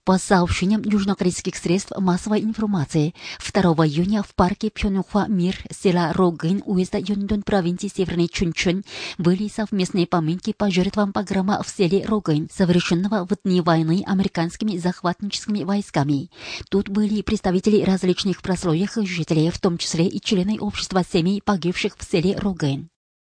По сообщениям южнокорейских средств массовой информации, 2 июня в парке Пхёнюхва Мир, села Рогын, уезда Йондон, провинции Северный Чунчон, были совместные поминки по жертвам погрома в селе Рогын, совершенного в дни войны американскими захватническими войсками. Тут были представители различных прослоек жителей, в том числе и члены общества семей погибших в селе Рогын.